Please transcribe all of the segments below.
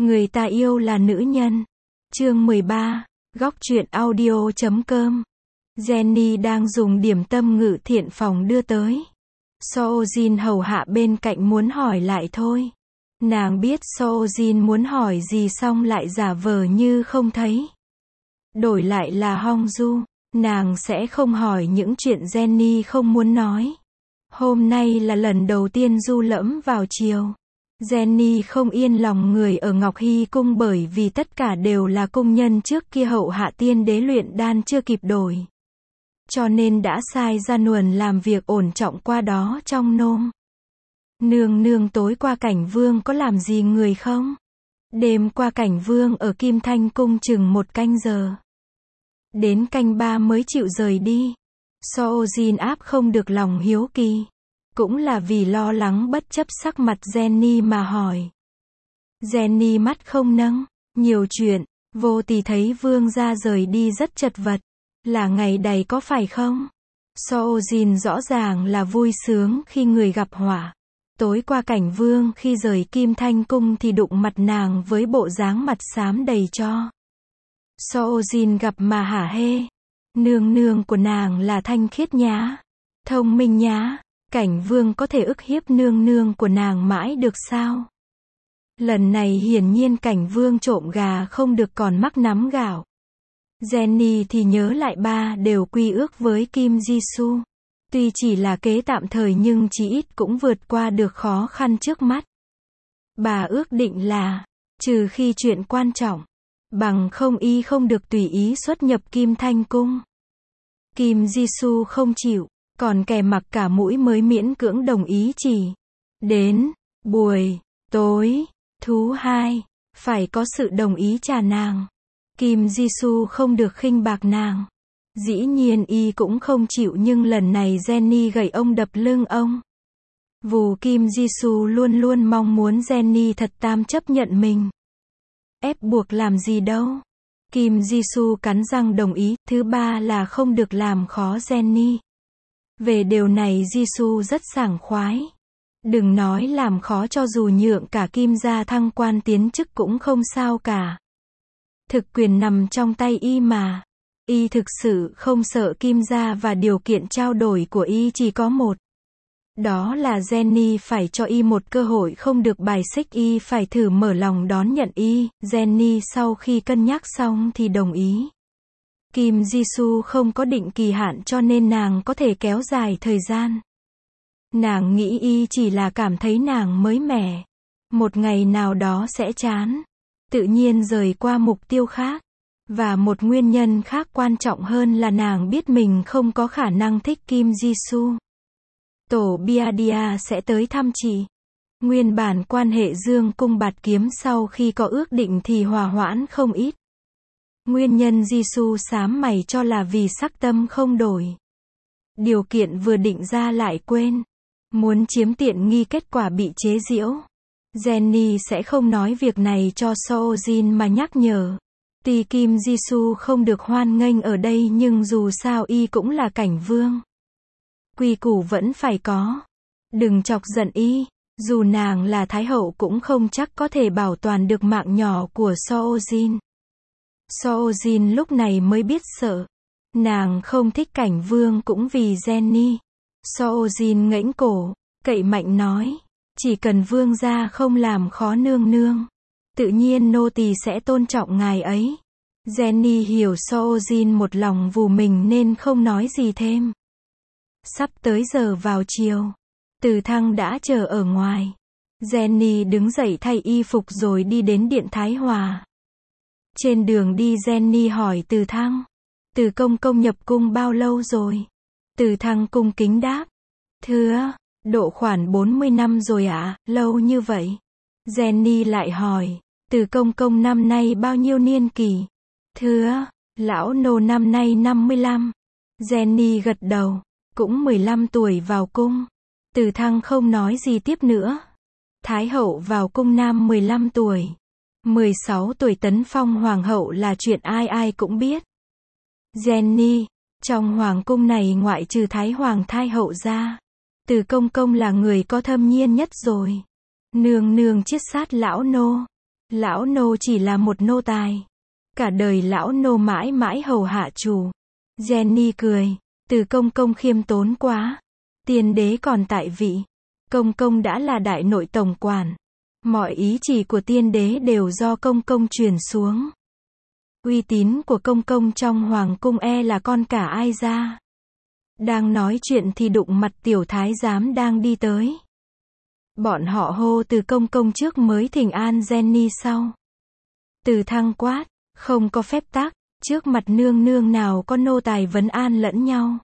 Người ta yêu là nữ nhân. Chương 13, góc truyện audio.com. Jenny đang dùng điểm tâm ngự thiện phòng đưa tới. Soojin hầu hạ bên cạnh muốn hỏi lại thôi. Nàng biết Soojin muốn hỏi gì xong lại giả vờ như không thấy. Đổi lại là Hongju, nàng sẽ không hỏi những chuyện Jenny không muốn nói. Hôm nay là lần đầu tiên du lẫm vào chiều. Jenny không yên lòng người ở Ngọc Hy cung bởi vì tất cả đều là cung nhân trước kia hậu hạ tiên đế luyện đan chưa kịp đổi. Cho nên đã sai ra Nuần làm việc ổn trọng qua đó trong nôm. Nương nương tối qua Cảnh Vương có làm gì người không? Đêm qua Cảnh Vương ở Kim Thanh cung chừng 1 canh giờ. Đến canh 3 mới chịu rời đi. Soojin áp không được lòng hiếu kỳ. Cũng là vì lo lắng bất chấp sắc mặt Jenny mà hỏi. Jenny mắt không nâng, nhiều chuyện, vô tỳ thấy vương gia rời đi rất chật vật. Là ngày đầy có phải không? Soojin rõ ràng là vui sướng khi người gặp họa. Tối qua Cảnh Vương khi rời Kim Thanh cung thì đụng mặt nàng với bộ dáng mặt xám đầy cho. Soojin gặp mà hả hê. Nương nương của nàng là thanh khiết nhá, thông minh nhá. Cảnh Vương có thể ức hiếp nương nương của nàng mãi được sao? Lần này hiển nhiên Cảnh Vương trộm gà không được còn mắc nắm gạo. Jenny thì nhớ lại ba đều quy ước với Kim Jisoo. Tuy chỉ là kế tạm thời nhưng chí ít cũng vượt qua được khó khăn trước mắt. Bà ước định là, trừ khi chuyện quan trọng, bằng không y không được tùy ý xuất nhập Kim Thanh cung. Kim Jisoo không chịu. Còn kẻ mặc cả mũi mới miễn cưỡng đồng ý chỉ. Đến buổi tối thứ 2, phải có sự đồng ý trả nàng. Kim Jisoo không được khinh bạc nàng. Dĩ nhiên y cũng không chịu nhưng lần này Jenny gậy ông đập lưng ông. Vù Kim Jisoo luôn luôn mong muốn Jenny thật tam chấp nhận mình. Ép buộc làm gì đâu. Kim Jisoo cắn răng đồng ý. Thứ 3 là không được làm khó Jenny. Về điều này Jisoo rất sảng khoái. Đừng nói làm khó, cho dù nhượng cả Kim gia thăng quan tiến chức cũng không sao cả. Thực quyền nằm trong tay y mà. Y thực sự không sợ Kim gia và điều kiện trao đổi của y chỉ có một. Đó là Jenny phải cho y một cơ hội, không được bài xích, y phải thử mở lòng đón nhận y. Jenny sau khi cân nhắc xong thì đồng ý. Kim Jisoo không có định kỳ hạn cho nên nàng có thể kéo dài thời gian. Nàng nghĩ y chỉ là cảm thấy nàng mới mẻ. Một ngày nào đó sẽ chán. Tự nhiên rời qua mục tiêu khác. Và một nguyên nhân khác quan trọng hơn là nàng biết mình không có khả năng thích Kim Jisoo. Tổ Biadia sẽ tới thăm chị. Nguyên bản quan hệ Dương cung bạt kiếm sau khi có ước định thì hòa hoãn không ít. Nguyên nhân Jisoo xám mày cho là vì sắc tâm không đổi. Điều kiện vừa định ra lại quên. Muốn chiếm tiện nghi kết quả bị chế giễu. Jenny sẽ không nói việc này cho Soojin mà nhắc nhở. Tuy Kim Jisoo không được hoan nghênh ở đây nhưng dù sao y cũng là Cảnh Vương. Quy củ vẫn phải có. Đừng chọc giận y. Dù nàng là Thái hậu cũng không chắc có thể bảo toàn được mạng nhỏ của Soojin. Soojin lúc này mới biết sợ. Nàng không thích Cảnh Vương cũng vì Jenny. Soojin ngẩng cổ, cậy mạnh nói. Chỉ cần vương gia không làm khó nương nương. Tự nhiên nô tỳ sẽ tôn trọng ngài ấy. Jenny hiểu Soojin một lòng vù mình nên không nói gì thêm. Sắp tới giờ vào chiều. Từ Thăng đã chờ ở ngoài. Jenny đứng dậy thay y phục rồi đi đến điện Thái Hòa. Trên đường đi Jenny hỏi Từ Thăng. Từ công công nhập cung bao lâu rồi? Từ Thăng cung kính đáp. Thưa, độ khoảng 40 năm rồi ạ, lâu như vậy. Jenny lại hỏi. Từ công công năm nay bao nhiêu niên kỷ? Thưa, lão nô năm nay 55. Jenny gật đầu. Cũng 15 tuổi vào cung. Từ Thăng không nói gì tiếp nữa. Thái hậu vào cung nam 15 tuổi. 16 tuổi tấn phong hoàng hậu là chuyện ai ai cũng biết. Jenny, trong hoàng cung này ngoại trừ Thái hoàng thái hậu ra, Từ công công là người có thâm niên nhất rồi. Nương nương chiết sát lão nô. Lão nô chỉ là một nô tài. Cả đời lão nô mãi mãi hầu hạ chủ. Jenny cười. Từ công công khiêm tốn quá. Tiên đế còn tại vị. Công công đã là đại nội tổng quản. Mọi ý chỉ của tiên đế đều do công công truyền xuống. Uy tín của công công trong hoàng cung là con cả ai ra. Đang nói chuyện thì đụng mặt tiểu thái giám đang đi tới. Bọn họ hô Từ công công trước mới thỉnh an Jenny sau. Từ Thăng quát, không có phép tắc, trước mặt nương nương nào có nô tài vấn an lẫn nhau.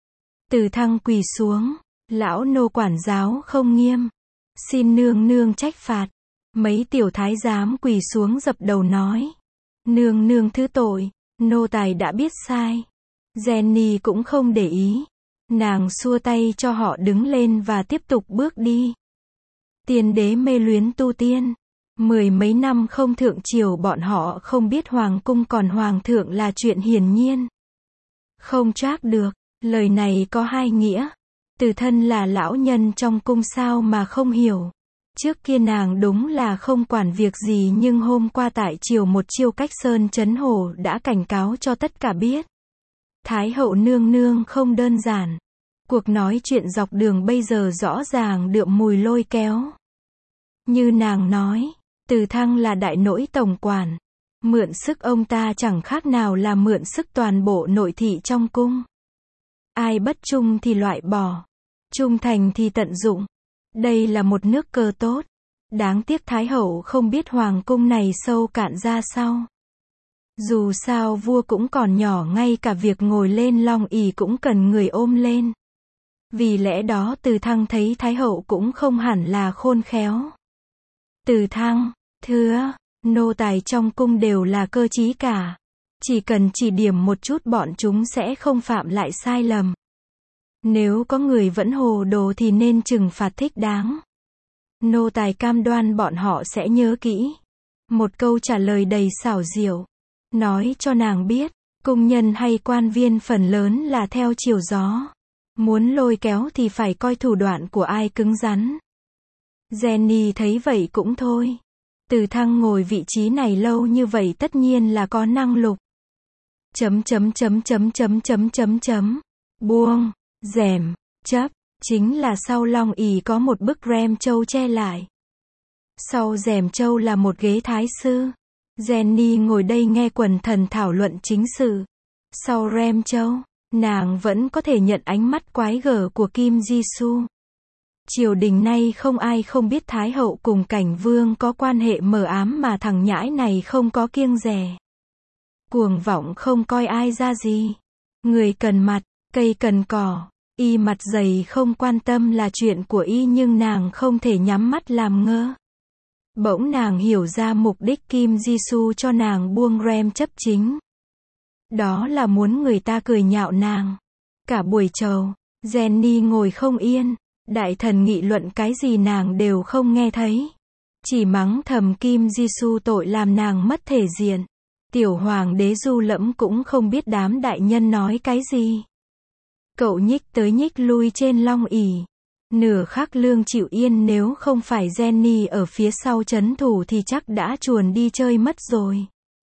Từ Thăng quỳ xuống, lão nô quản giáo không nghiêm. Xin nương nương trách phạt. Mấy tiểu thái giám quỳ xuống dập đầu nói. Nương nương thứ tội, nô tài đã biết sai. Jenny cũng không để ý. Nàng xua tay cho họ đứng lên và tiếp tục bước đi. Tiên đế mê luyến tu tiên. 10 mấy năm không thượng triều bọn họ không biết hoàng cung còn hoàng thượng là chuyện hiển nhiên. Không trách được, lời này có hai nghĩa. Từ thân là lão nhân trong cung sao mà không hiểu. Trước kia nàng đúng là không quản việc gì nhưng hôm qua tại triều một chiêu cách sơn chấn hổ đã cảnh cáo cho tất cả biết. Thái hậu nương nương không đơn giản. Cuộc nói chuyện dọc đường bây giờ rõ ràng đượm mùi lôi kéo. Như nàng nói, Từ Thăng là đại nỗi tổng quản. Mượn sức ông ta chẳng khác nào là mượn sức toàn bộ nội thị trong cung. Ai bất trung thì loại bỏ. Trung thành thì tận dụng. Đây là một nước cờ tốt. Đáng tiếc Thái hậu không biết hoàng cung này sâu cạn ra sao. Dù sao vua cũng còn nhỏ, ngay cả việc ngồi lên long ỷ cũng cần người ôm lên. Vì lẽ đó Từ Thăng thấy Thái hậu cũng không hẳn là khôn khéo. Từ Thăng, thưa, nô tài trong cung đều là cơ trí cả. Chỉ cần chỉ điểm một chút bọn chúng sẽ không phạm lại sai lầm. Nếu có người vẫn hồ đồ thì nên trừng phạt thích đáng. Nô tài cam đoan bọn họ sẽ nhớ kỹ. Một câu trả lời đầy xảo diệu. Nói cho nàng biết, cung nhân hay quan viên phần lớn là theo chiều gió. Muốn lôi kéo thì phải coi thủ đoạn của ai cứng rắn. Jenny thấy vậy cũng thôi. Từ Thăng ngồi vị trí này lâu như vậy tất nhiên là có năng lực. Buông, rèm, chấp, chính là sau long ỷ có một bức rèm châu che lại. Sau rèm châu là một ghế thái sư. Jenny ngồi đây nghe quần thần thảo luận chính sự. Sau rèm châu, nàng vẫn có thể nhận ánh mắt quái gở của Kim Jisoo. Triều đình nay không ai không biết Thái hậu cùng Cảnh Vương có quan hệ mờ ám mà thằng nhãi này không có kiêng dè. Cuồng vọng không coi ai ra gì. Người cần mặt, cây cần cỏ. Y mặt dày không quan tâm là chuyện của y nhưng nàng không thể nhắm mắt làm ngơ. Bỗng nàng hiểu ra mục đích Kim Jisoo cho nàng buông rèm chấp chính. Đó là muốn người ta cười nhạo nàng. Cả buổi trầu, Jenny ngồi không yên. Đại thần nghị luận cái gì nàng đều không nghe thấy. Chỉ mắng thầm Kim Jisoo tội làm nàng mất thể diện. Tiểu hoàng đế Du Lẫm cũng không biết đám đại nhân nói cái gì. Cậu nhích tới nhích lui trên long ỷ. Nửa khắc lương chịu yên, nếu không phải Jenny ở phía sau trấn thủ thì chắc đã chuồn đi chơi mất rồi.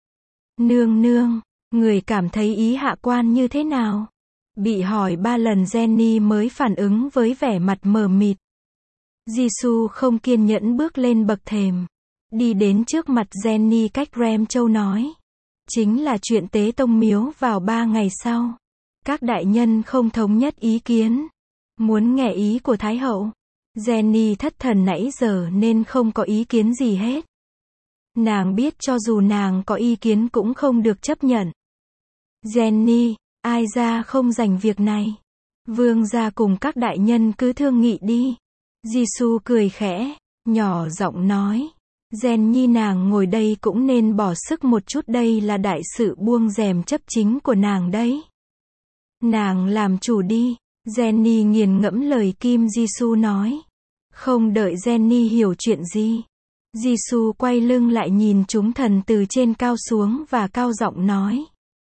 Nương nương, người cảm thấy ý hạ quan như thế nào? Bị hỏi 3 lần Jenny mới phản ứng với vẻ mặt mờ mịt. Jisoo không kiên nhẫn bước lên bậc thềm. Đi đến trước mặt Jenny cách rèm châu nói. Chính là chuyện tế tông miếu vào 3 ngày sau. Các đại nhân không thống nhất ý kiến. Muốn nghe ý của Thái hậu. Jenny thất thần nãy giờ nên không có ý kiến gì hết. Nàng biết cho dù nàng có ý kiến cũng không được chấp nhận. Jenny, ai ra không rành việc này. Vương gia cùng các đại nhân cứ thương nghị đi. Jisoo cười khẽ, nhỏ giọng nói. Jenny nàng ngồi đây cũng nên bỏ sức một chút, đây là đại sự buông rèm chấp chính của nàng đấy. Nàng làm chủ đi. Jenny nghiền ngẫm lời Kim Jisoo nói. Không đợi Jenny hiểu chuyện gì. Jisoo quay lưng lại nhìn chúng thần từ trên cao xuống và cao giọng nói.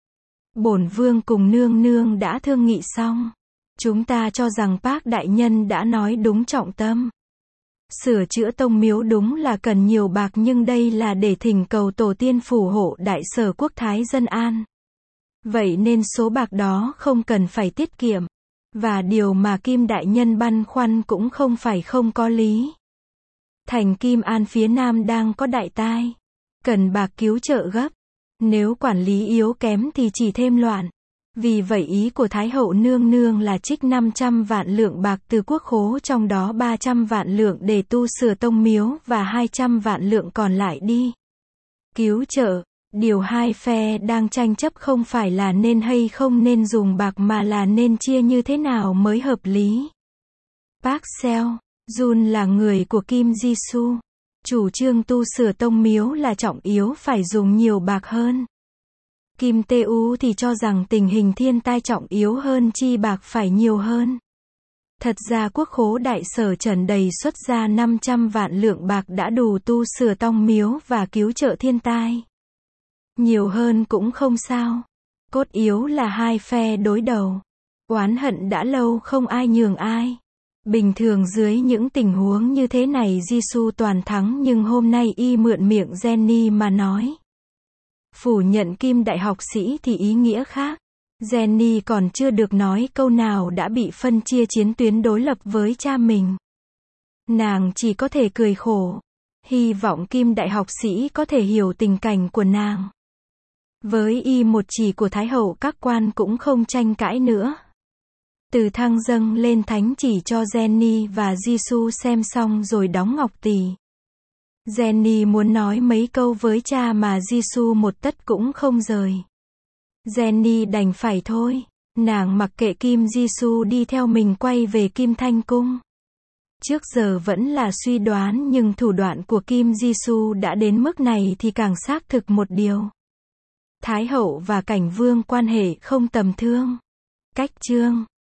Bổn vương cùng nương nương đã thương nghị xong. Chúng ta cho rằng Park đại nhân đã nói đúng trọng tâm. Sửa chữa tông miếu đúng là cần nhiều bạc nhưng đây là để thỉnh cầu tổ tiên phù hộ đại sở quốc thái dân an. Vậy nên số bạc đó không cần phải tiết kiệm. Và điều mà Kim đại nhân băn khoăn cũng không phải không có lý. Thành Kim An phía Nam đang có đại tai. Cần bạc cứu trợ gấp. Nếu quản lý yếu kém thì chỉ thêm loạn. Vì vậy ý của Thái hậu nương nương là trích 500 vạn lượng bạc từ quốc khố, trong đó 300 vạn lượng để tu sửa tông miếu và 200 vạn lượng còn lại đi cứu trợ. Điều hai phe đang tranh chấp không phải là nên hay không nên dùng bạc mà là nên chia như thế nào mới hợp lý. Park Seo-jun là người của Kim Ji-soo. Chủ trương tu sửa tông miếu là trọng yếu phải dùng nhiều bạc hơn. Kim Tae-u thì cho rằng tình hình thiên tai trọng yếu hơn chi bạc phải nhiều hơn. Thật ra quốc khố đại sở trần đầy xuất ra 500 vạn lượng bạc đã đủ tu sửa tông miếu và cứu trợ thiên tai. Nhiều hơn cũng không sao. Cốt yếu là hai phe đối đầu. Oán hận đã lâu không ai nhường ai. Bình thường dưới những tình huống như thế này Jisoo toàn thắng nhưng hôm nay y mượn miệng Jenny mà nói. Phủ nhận Kim đại học sĩ thì ý nghĩa khác. Jenny còn chưa được nói câu nào đã bị phân chia chiến tuyến đối lập với cha mình. Nàng chỉ có thể cười khổ. Hy vọng Kim đại học sĩ có thể hiểu tình cảnh của nàng. Với y một chỉ của Thái hậu các quan cũng không tranh cãi nữa. Từ thăng dâng lên thánh chỉ cho Jenny và Jisoo xem xong rồi đóng ngọc tỳ. Jenny muốn nói mấy câu với cha mà Jisoo một tấc cũng không rời. Jenny đành phải thôi. Nàng mặc kệ Kim Jisoo đi theo mình quay về Kim Thanh Cung. Trước giờ vẫn là suy đoán nhưng thủ đoạn của Kim Jisoo đã đến mức này thì càng xác thực một điều. Thái hậu và cảnh vương quan hệ không tầm thường. Cách chương